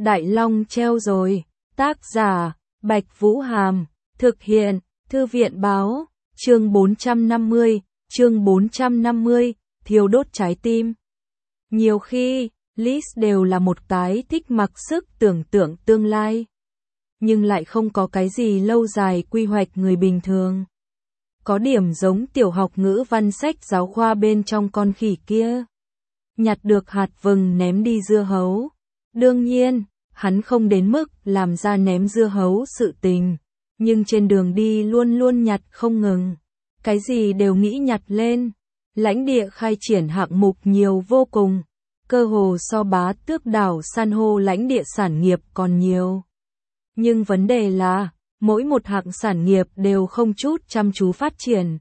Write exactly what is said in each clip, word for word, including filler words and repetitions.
Đại Long treo rồi. Tác giả, Bạch Vũ Hàm. Thực hiện, Thư viện Báo. Chương bốn trăm năm mươi, chương bốn trăm năm mươi, thiêu đốt trái tim. Nhiều khi, Liz đều là một cái thích mặc sức tưởng tượng tương lai. Nhưng lại không có cái gì lâu dài quy hoạch người bình thường. Có điểm giống tiểu học ngữ văn sách giáo khoa bên trong con khỉ kia. Nhặt được hạt vừng ném đi dưa hấu. Đương nhiên, hắn không đến mức làm ra ném dưa hấu sự tình. Nhưng trên đường đi luôn luôn nhặt không ngừng. Cái gì đều nghĩ nhặt lên. Lãnh địa khai triển hạng mục nhiều vô cùng. Cơ hồ so Bá Tước đảo san hô lãnh địa sản nghiệp còn nhiều. Nhưng vấn đề là, mỗi một hạng sản nghiệp đều không chút chăm chú phát triển.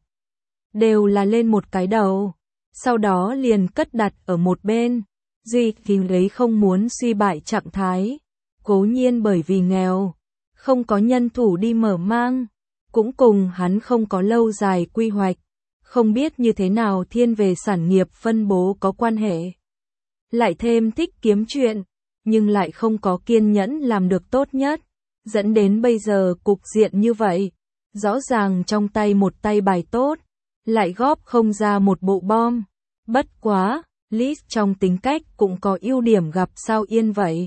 Đều là lên một cái đầu. Sau đó liền cất đặt ở một bên. Duy vì đấy không muốn suy bại trạng thái. Cố nhiên bởi vì nghèo. Không có nhân thủ đi mở mang. Cũng cùng hắn không có lâu dài quy hoạch. Không biết như thế nào thiên về sản nghiệp phân bố có quan hệ. Lại thêm thích kiếm chuyện. Nhưng lại không có kiên nhẫn làm được tốt nhất. Dẫn đến bây giờ cục diện như vậy. Rõ ràng trong tay một tay bài tốt. Lại góp không ra một bộ bom. Bất quá, Liz trong tính cách cũng có ưu điểm gặp sao yên vậy.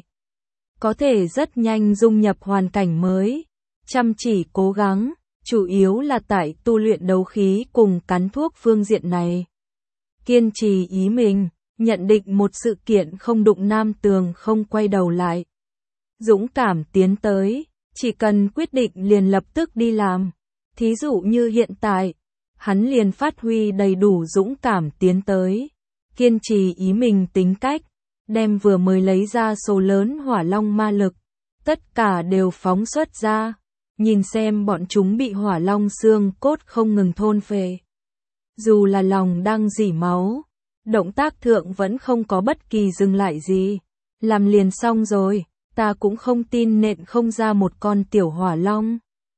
Có thể rất nhanh dung nhập hoàn cảnh mới. Chăm chỉ cố gắng, chủ yếu là tại tu luyện đấu khí cùng cắn thuốc phương diện này. Kiên trì ý mình, nhận định một sự kiện không đụng nam tường không quay đầu lại. Dũng cảm tiến tới, chỉ cần quyết định liền lập tức đi làm. Thí dụ như hiện tại, hắn liền phát huy đầy đủ dũng cảm tiến tới. Kiên trì ý mình tính cách, đem vừa mới lấy ra số lớn hỏa long ma lực. Tất cả đều phóng xuất ra, nhìn xem bọn chúng bị hỏa long xương cốt không ngừng thôn phệ. Dù là lòng đang rỉ máu, động tác thượng vẫn không có bất kỳ dừng lại gì. Làm liền xong rồi, ta cũng không tin nện không ra một con tiểu hỏa long.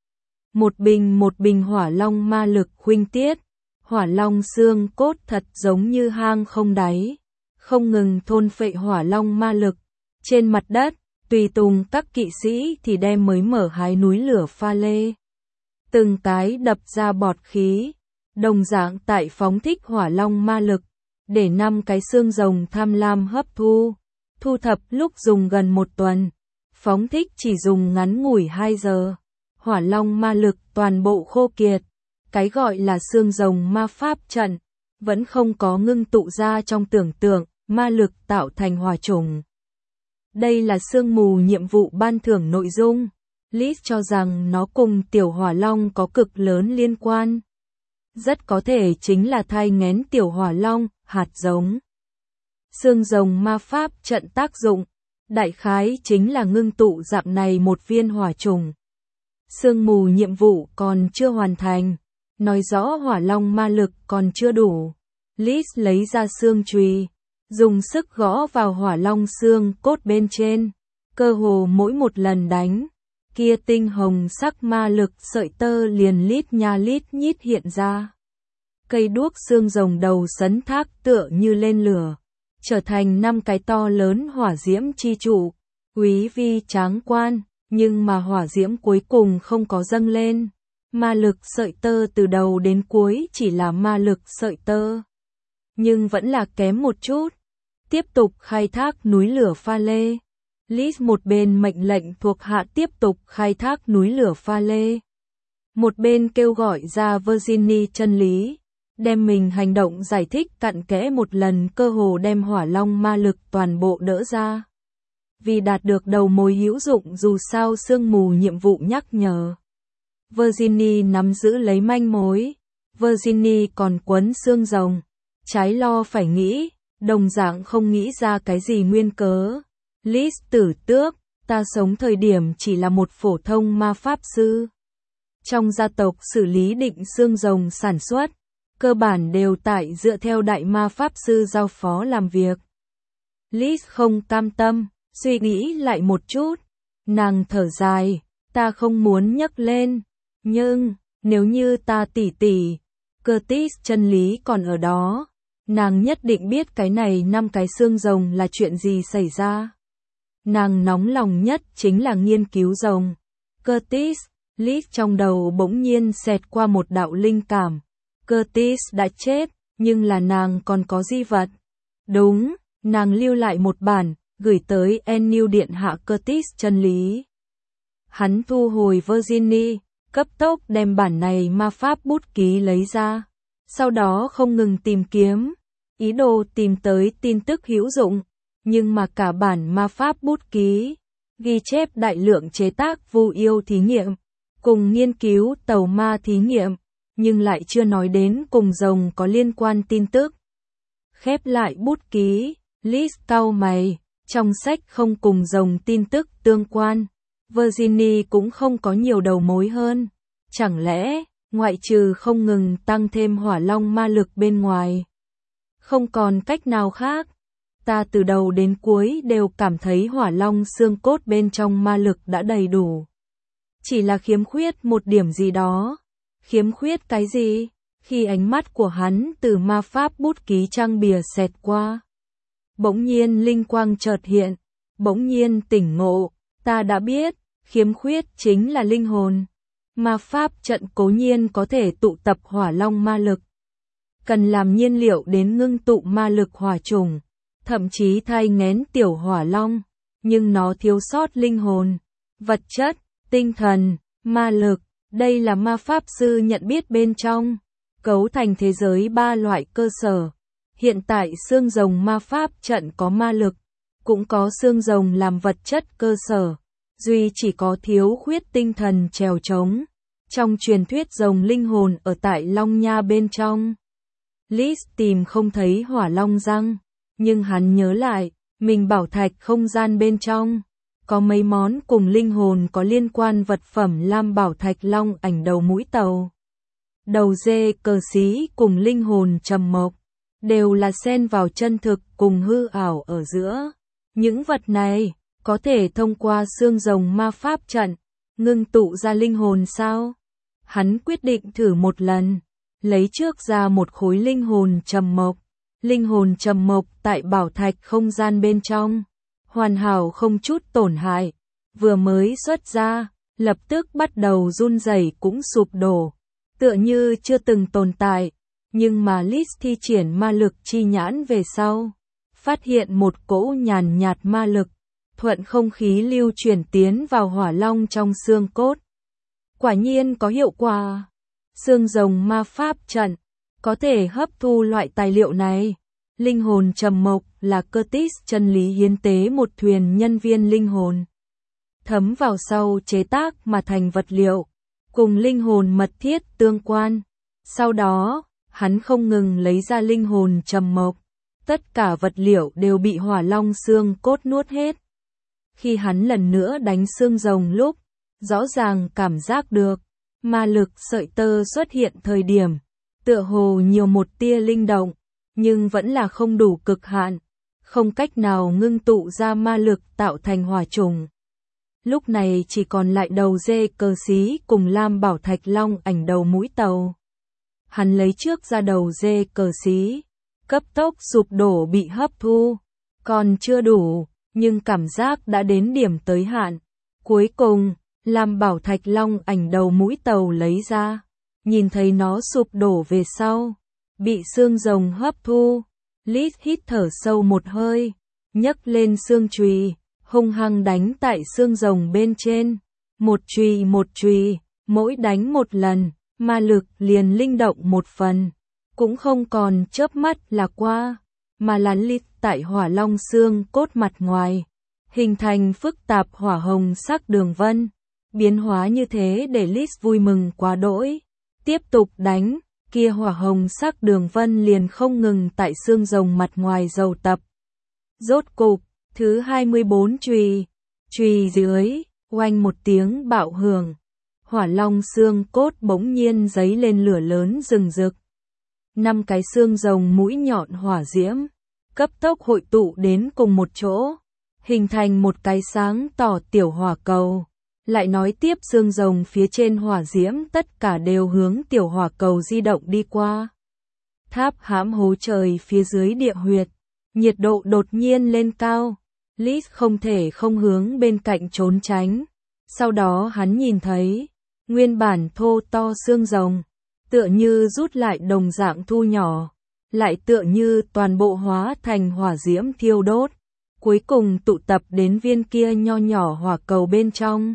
Một bình một bình hỏa long ma lực khuynh tiết. Hỏa long xương cốt thật giống như hang không đáy, không ngừng thôn phệ hỏa long ma lực. Trên mặt đất, tùy tùng các kỵ sĩ thì đem mới mở hái núi lửa pha lê. Từng cái đập ra bọt khí, đồng dạng tại phóng thích hỏa long ma lực, để năm cái xương rồng tham lam hấp thu. Thu thập lúc dùng gần một tuần, phóng thích chỉ dùng ngắn ngủi hai giờ. Hỏa long ma lực toàn bộ khô kiệt. Cái gọi là xương rồng ma pháp trận, vẫn không có ngưng tụ ra trong tưởng tượng, ma lực tạo thành hỏa trùng. Đây là sương mù nhiệm vụ ban thưởng nội dung. Liz cho rằng nó cùng tiểu hỏa long có cực lớn liên quan. Rất có thể chính là thai nghén tiểu hỏa long, hạt giống. Xương rồng ma pháp trận tác dụng, đại khái chính là ngưng tụ dạng này một viên hỏa trùng. Sương mù nhiệm vụ còn chưa hoàn thành. Nói rõ hỏa long ma lực còn chưa đủ. Liz lấy ra xương chùy, dùng sức gõ vào hỏa long xương cốt bên trên. Cơ hồ mỗi một lần đánh, kia tinh hồng sắc ma lực sợi tơ liền lít nha lít nhít hiện ra. Cây đuốc xương rồng đầu sấn thác tựa như lên lửa, trở thành năm cái to lớn hỏa diễm chi trụ, quý vi tráng quan, nhưng mà hỏa diễm cuối cùng không có dâng lên. Ma lực sợi tơ từ đầu đến cuối chỉ là ma lực sợi tơ. Nhưng vẫn là kém một chút. Tiếp tục khai thác núi lửa pha lê. Liz một bên mệnh lệnh thuộc hạ tiếp tục khai thác núi lửa pha lê. Một bên kêu gọi ra Virginie chân lý. Đem mình hành động giải thích cặn kẽ một lần cơ hồ đem hỏa long ma lực toàn bộ đỡ ra. Vì đạt được đầu mối hữu dụng dù sao sương mù nhiệm vụ nhắc nhở. Virginie nắm giữ lấy manh mối. Virginie còn quấn xương rồng. Trái lo phải nghĩ, đồng dạng không nghĩ ra cái gì nguyên cớ. Liz tử tước, ta sống thời điểm chỉ là một phổ thông ma pháp sư. Trong gia tộc xử lý định xương rồng sản xuất, cơ bản đều tại dựa theo đại ma pháp sư giao phó làm việc. Liz không cam tâm, suy nghĩ lại một chút. Nàng thở dài, ta không muốn nhấc lên. Nhưng, nếu như ta tỉ tỉ, Curtis chân lý còn ở đó, nàng nhất định biết cái này năm cái xương rồng là chuyện gì xảy ra. nàng nóng lòng nhất chính là nghiên cứu rồng. Curtis, Liz trong đầu bỗng nhiên xẹt qua một đạo linh cảm. Curtis đã chết, nhưng là nàng còn có di vật. Đúng, nàng lưu lại một bản, gửi tới Enil điện hạ Curtis chân lý. Hắn thu hồi Virginie, cấp tốc đem bản này ma pháp bút ký lấy ra. Sau đó không ngừng tìm kiếm, ý đồ tìm tới tin tức hữu dụng, nhưng mà cả bản ma pháp bút ký, ghi chép đại lượng chế tác vu yêu thí nghiệm, cùng nghiên cứu tàu ma thí nghiệm, nhưng lại chưa nói đến cùng rồng có liên quan tin tức. Khép lại bút ký, Liz cau mày, trong sách không cùng rồng tin tức tương quan. Virginie cũng không có nhiều đầu mối hơn. Chẳng lẽ, ngoại trừ không ngừng tăng thêm hỏa long ma lực bên ngoài, không còn cách nào khác? Ta từ đầu đến cuối đều cảm thấy hỏa long xương cốt bên trong ma lực đã đầy đủ. Chỉ là khiếm khuyết một điểm gì đó. Khiếm khuyết cái gì? Khi ánh mắt của hắn từ ma pháp bút ký trang bìa xẹt qua, bỗng nhiên linh quang chợt hiện, bỗng nhiên tỉnh ngộ, ta đã biết, khiếm khuyết chính là linh hồn. Ma pháp trận cố nhiên có thể tụ tập hỏa long ma lực, cần làm nhiên liệu đến ngưng tụ ma lực hỏa trùng, thậm chí thay nghén tiểu hỏa long, nhưng nó thiếu sót linh hồn, vật chất, tinh thần, ma lực. Đây là ma pháp sư nhận biết bên trong, cấu thành thế giới ba loại cơ sở. Hiện tại xương rồng ma pháp trận có ma lực, cũng có xương rồng làm vật chất cơ sở, duy chỉ có thiếu khuyết tinh thần trèo trống. Trong truyền thuyết rồng linh hồn ở tại Long Nha bên trong. Liz tìm không thấy hỏa long răng, nhưng hắn nhớ lại, mình bảo thạch không gian bên trong có mấy món cùng linh hồn có liên quan vật phẩm lam bảo thạch long ảnh đầu mũi tàu, đầu dê cờ xí cùng linh hồn trầm mộc, đều là xen vào chân thực cùng hư ảo ở giữa. Những vật này có thể thông qua xương rồng ma pháp trận ngưng tụ ra linh hồn sao? Hắn quyết định thử một lần, lấy trước ra một khối linh hồn trầm mộc. Linh hồn trầm mộc tại bảo thạch không gian bên trong, hoàn hảo không chút tổn hại, vừa mới xuất ra, lập tức bắt đầu run rẩy cũng sụp đổ, tựa như chưa từng tồn tại. Nhưng mà Liz thi triển ma lực chi nhãn về sau, phát hiện một cỗ nhàn nhạt ma lực, thuận không khí lưu chuyển tiến vào hỏa long trong xương cốt. Quả nhiên có hiệu quả. Xương rồng ma pháp trận có thể hấp thu loại tài liệu này. Linh hồn trầm mộc là Curtis chân lý hiến tế một thuyền nhân viên linh hồn, thấm vào sau chế tác mà thành vật liệu, cùng linh hồn mật thiết tương quan. Sau đó, hắn không ngừng lấy ra linh hồn trầm mộc, tất cả vật liệu đều bị hỏa long xương cốt nuốt hết. Khi hắn lần nữa đánh xương rồng lúc, rõ ràng cảm giác được, ma lực sợi tơ xuất hiện thời điểm, tựa hồ nhiều một tia linh động, nhưng vẫn là không đủ cực hạn, không cách nào ngưng tụ ra ma lực tạo thành hỏa trùng. Lúc này chỉ còn lại đầu dê cờ xí cùng lam bảo thạch long ảnh đầu mũi tàu. Hắn lấy trước ra đầu dê cờ xí, cấp tốc sụp đổ bị hấp thu, còn chưa đủ, nhưng cảm giác đã đến điểm tới hạn. Cuối cùng, lam bảo thạch long ảnh đầu mũi tàu lấy ra, nhìn thấy nó sụp đổ về sau, bị xương rồng hấp thu. Liz hít thở sâu một hơi, nhấc lên xương chùy, hung hăng đánh tại xương rồng bên trên. Một chùy một chùy, mỗi đánh một lần, ma lực liền linh động một phần, cũng không còn chớp mắt là qua, mà là lít tại hỏa long xương cốt mặt ngoài, hình thành phức tạp hỏa hồng sắc đường vân. Biến hóa như thế để Liz vui mừng quá đỗi, tiếp tục đánh, kia hỏa hồng sắc đường vân liền không ngừng tại xương rồng mặt ngoài dầu tập. Rốt cục, thứ hai mươi bốn chùy, chùy dưới, oanh một tiếng bạo hưởng, hỏa long xương cốt bỗng nhiên giấy lên lửa lớn rừng rực. Năm cái xương rồng mũi nhọn hỏa diễm, cấp tốc hội tụ đến cùng một chỗ, hình thành một cái sáng tỏ tiểu hỏa cầu. Lại nói tiếp xương rồng phía trên hỏa diễm tất cả đều hướng tiểu hỏa cầu di động đi qua. Tháp hãm hố trời phía dưới địa huyệt, nhiệt độ đột nhiên lên cao, Liz không thể không hướng bên cạnh trốn tránh. Sau đó hắn nhìn thấy, nguyên bản thô to xương rồng, tựa như rút lại đồng dạng thu nhỏ, lại tựa như toàn bộ hóa thành hỏa diễm thiêu đốt, cuối cùng tụ tập đến viên kia nho nhỏ hỏa cầu bên trong.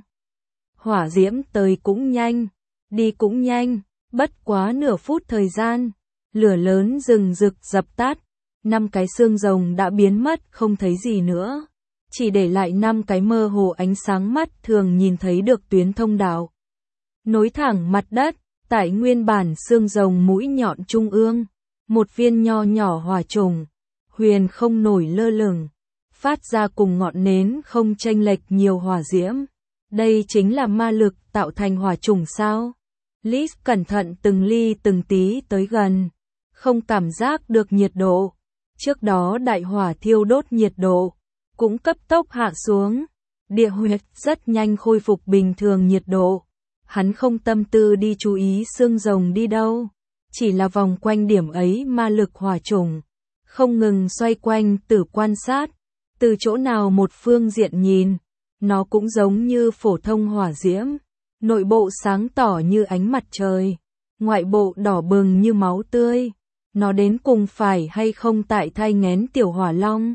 Hỏa diễm tới cũng nhanh, đi cũng nhanh, bất quá nửa phút thời gian, lửa lớn rừng rực dập tắt, năm cái xương rồng đã biến mất không thấy gì nữa, chỉ để lại năm cái mơ hồ ánh sáng mắt thường nhìn thấy được tuyến thông đạo. Nối thẳng mặt đất, tại nguyên bản xương rồng mũi nhọn trung ương, một viên nho nhỏ hỏa trùng, huyền không nổi lơ lửng, phát ra cùng ngọn nến không chênh lệch nhiều hỏa diễm. Đây chính là ma lực tạo thành hỏa trùng sao? Liz cẩn thận từng ly từng tí tới gần, không cảm giác được nhiệt độ. Trước đó đại hỏa thiêu đốt nhiệt độ, cũng cấp tốc hạ xuống. Địa huyệt rất nhanh khôi phục bình thường nhiệt độ. Hắn không tâm tư đi chú ý xương rồng đi đâu, chỉ là vòng quanh điểm ấy ma lực hỏa trùng, không ngừng xoay quanh từ quan sát, từ chỗ nào một phương diện nhìn, nó cũng giống như phổ thông hỏa diễm, nội bộ sáng tỏ như ánh mặt trời, ngoại bộ đỏ bừng như máu tươi, nó đến cùng phải hay không tại thai nghén tiểu hỏa long.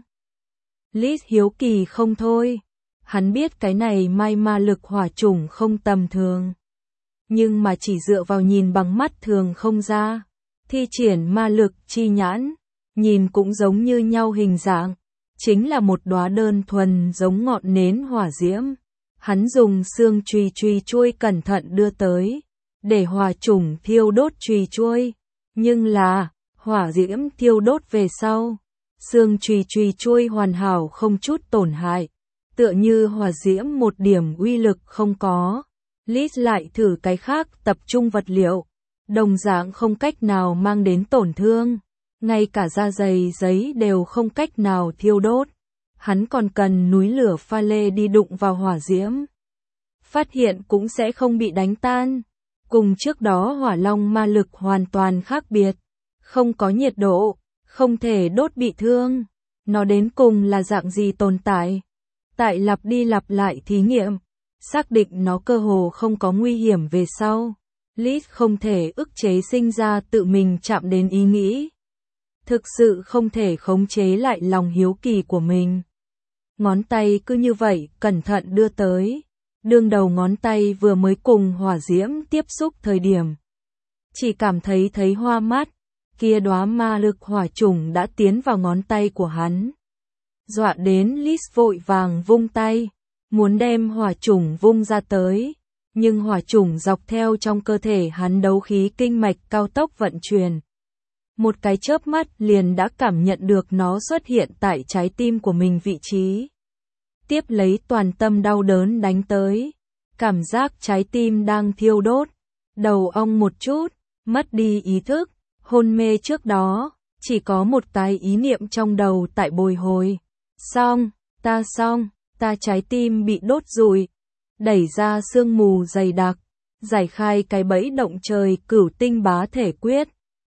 Liz hiếu kỳ không thôi, hắn biết cái này mai ma lực hỏa trùng không tầm thường. Nhưng mà chỉ dựa vào nhìn bằng mắt thường không ra, thi triển ma lực chi nhãn, nhìn cũng giống như nhau hình dạng, chính là một đóa đơn thuần giống ngọn nến hỏa diễm. Hắn dùng xương chùy chùy chuôi cẩn thận đưa tới, để hỏa trùng thiêu đốt chùy chuôi, nhưng là, hỏa diễm thiêu đốt về sau, xương chùy chùy chuôi hoàn hảo không chút tổn hại, tựa như hỏa diễm một điểm uy lực không có. Liz lại thử cái khác tập trung vật liệu, đồng dạng không cách nào mang đến tổn thương, ngay cả da dày giấy đều không cách nào thiêu đốt. Hắn còn cần núi lửa pha lê đi đụng vào hỏa diễm, phát hiện cũng sẽ không bị đánh tan. Cùng trước đó hỏa long ma lực hoàn toàn khác biệt, không có nhiệt độ, không thể đốt bị thương. Nó đến cùng là dạng gì tồn tại? Tại lặp đi lặp lại thí nghiệm, xác định nó cơ hồ không có nguy hiểm về sau, Liz không thể ức chế sinh ra tự mình chạm đến ý nghĩ. Thực sự không thể khống chế lại lòng hiếu kỳ của mình. Ngón tay cứ như vậy cẩn thận đưa tới, đương đầu ngón tay vừa mới cùng hỏa diễm tiếp xúc thời điểm, chỉ cảm thấy thấy hoa mắt, kia đóa ma lực hỏa trùng đã tiến vào ngón tay của hắn. Dọa đến Liz vội vàng vung tay, muốn đem hỏa trùng vung ra tới, nhưng hỏa trùng dọc theo trong cơ thể hắn đấu khí kinh mạch cao tốc vận chuyển. Một cái chớp mắt liền đã cảm nhận được nó xuất hiện tại trái tim của mình vị trí. Tiếp lấy toàn tâm đau đớn đánh tới, cảm giác trái tim đang thiêu đốt, đầu ong một chút, mất đi ý thức, hôn mê trước đó, chỉ có một cái ý niệm trong đầu tại bồi hồi. Xong, ta xong, ta trái tim bị đốt rụi, đẩy ra sương mù dày đặc, giải khai cái bẫy động trời cửu tinh bá thể quyết.